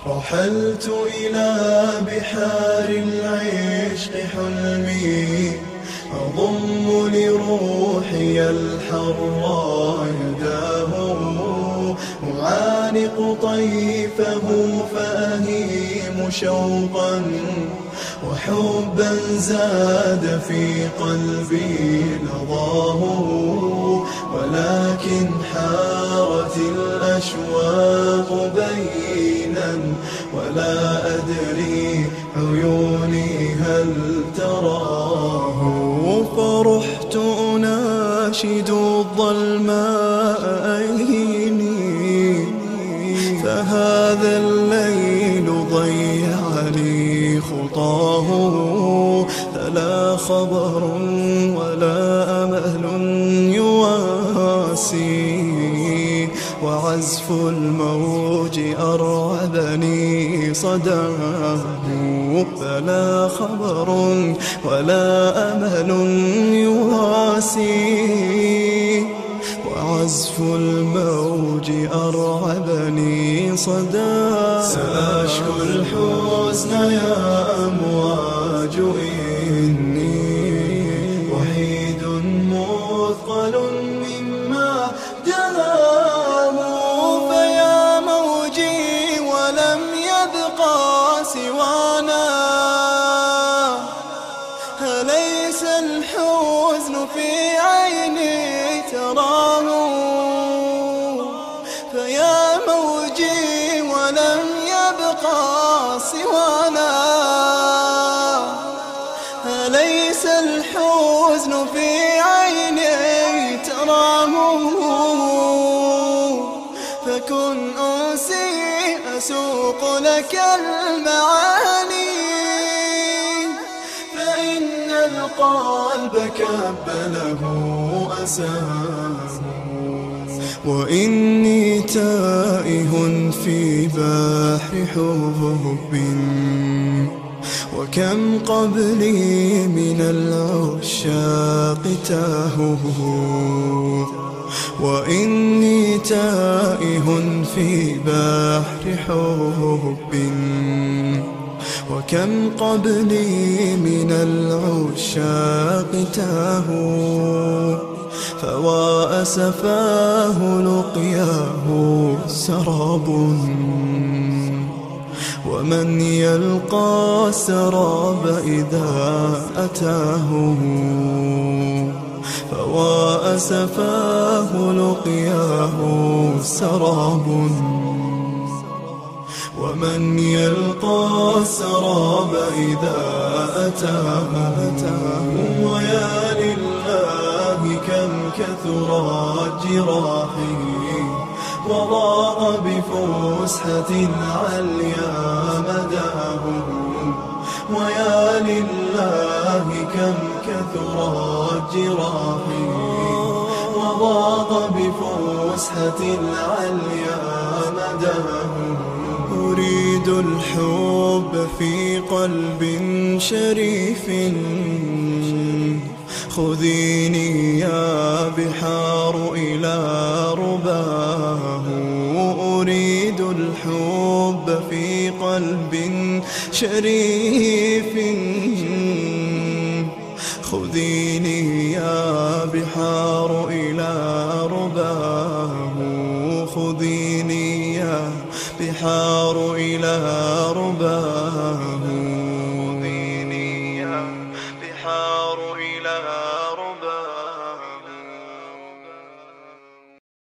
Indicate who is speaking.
Speaker 1: رحلت إلى بحار العشق حلمي، أضم لروحي الحر يداه، أعانق طيفه فأهيم شوقا وحبا زاد في قلبي لظاه، ولكن حارت الأشواق بينا ولا أدري عيوني هل تراه. فرحت أناشد الظلماء أيني، فهذا الليل ضيع لي خطاه، فلا خبر ولا أمل يواسي، وعزف الموج أرعبني صداه، فلا خبر ولا أمل يواسي، وعزف الموج أرعبني صداه. سأشكو الحزن يا أمواج، إني وحيد مثقل مما دناه، فيا موجي ولم يبقى سوانا، أليس الحزن في عيني تراه؟ فيا موجي ولم يبقى سوانا، أليس الحزن في عيني تراه؟ فكن أنسي أسوق لك المعاني، فإن القلب كبله أساه، وإني تائه في بحر حب، وكم قبلي من العشاق تاهوا، وإني تائه في بحر حب، وكم قبلي من العشاق تاهوا، فوا أسفاه لقياه سراب، ومن يلقى السراب إذا أتاه، فوا أسفاه لقياه سراب، ومن يلقى السراب إذا أتاه. ويا لله كم كثرت جراحي، وضاق بفسحة عليا مداه، ويا لله كم كثرت جراحي، وضاق بفسحة عليا مداه. أريد الحب في قلب شريف، خذيني يا بحار إلى رباه. أريد الحب في قلب شريف، خذيني يا بحار إلى رباه، خذيني يا بحار إلى رباه.